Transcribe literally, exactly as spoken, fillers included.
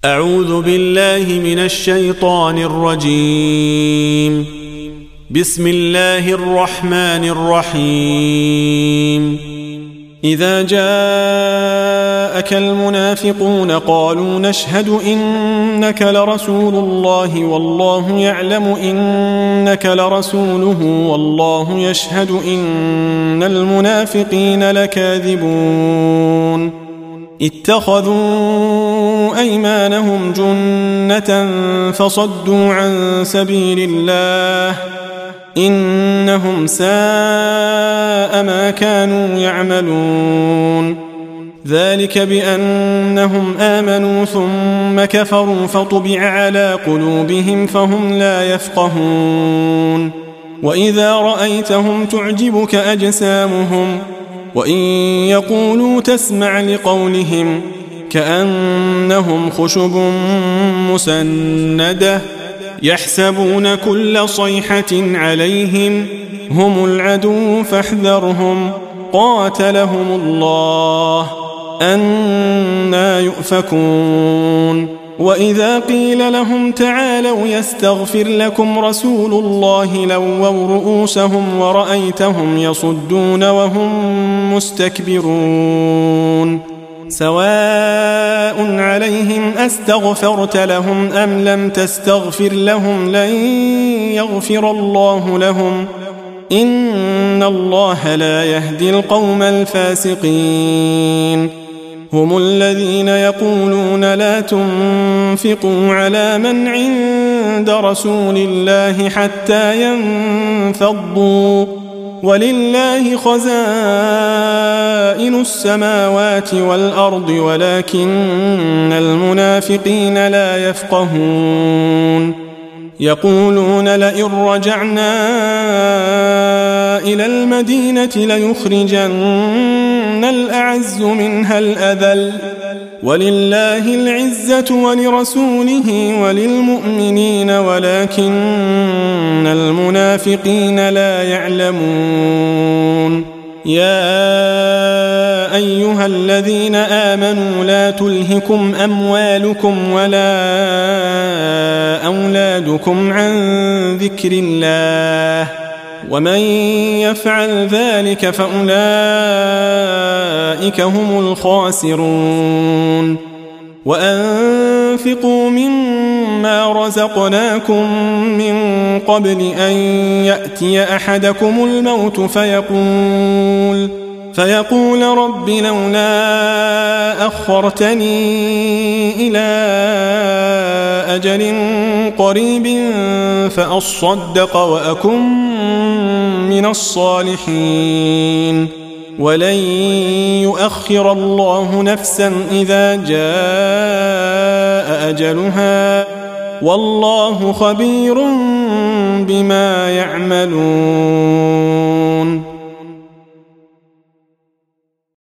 أعوذ بالله من الشيطان الرجيم. بسم الله الرحمن الرحيم. إذا جاءك المنافقون قالوا نشهد إنك لرسول الله والله يعلم إنك لرسوله والله يشهد إن المنافقين لكاذبون. اتخذوا أيمانهم جنة فصدوا عن سبيل الله إنهم ساء ما كانوا يعملون. ذلك بأنهم آمنوا ثم كفروا فطبع على قلوبهم فهم لا يفقهون. وإذا رأيتهم تعجبك أجسامهم وإن يقولوا تسمع لقولهم كأنهم خشب مسندة يحسبون كل صيحة عليهم هم العدو فاحذرهم قاتلهم الله أنى يؤفكون. وإذا قيل لهم تعالوا يستغفر لكم رسول الله لووا رؤوسهم ورأيتهم يصدون وهم مستكبرون. سواء عليهم أستغفرت لهم أم لم تستغفر لهم لن يغفر الله لهم إن الله لا يهدي القوم الفاسقين. هم الذين يقولون لا تنفقوا على من عند رسول الله حتى ينفضوا ولله خزائن السماوات والأرض ولكن المنافقين لا يفقهون. يقولون لئن رجعنا إلى المدينة ليخرجن الأعز منها الأذل ولله العزة ولرسوله وللمؤمنين ولكن المنافقين لا يعلمون. يا أيها الذين آمنوا لا تلهكم أموالكم ولا أولادكم عن ذكر الله ومن يفعل ذلك فأولئك هم الخاسرون. وأنفقوا مما رزقناكم من قبل أن يأتي أحدكم الموت فيقول فيقول رب لولا أخرتني إلى أجل قريب فأصدق وأكن من الصالحين. ولن يؤخر الله نفسا إذا جاء أجلها والله خبير بما يعملون.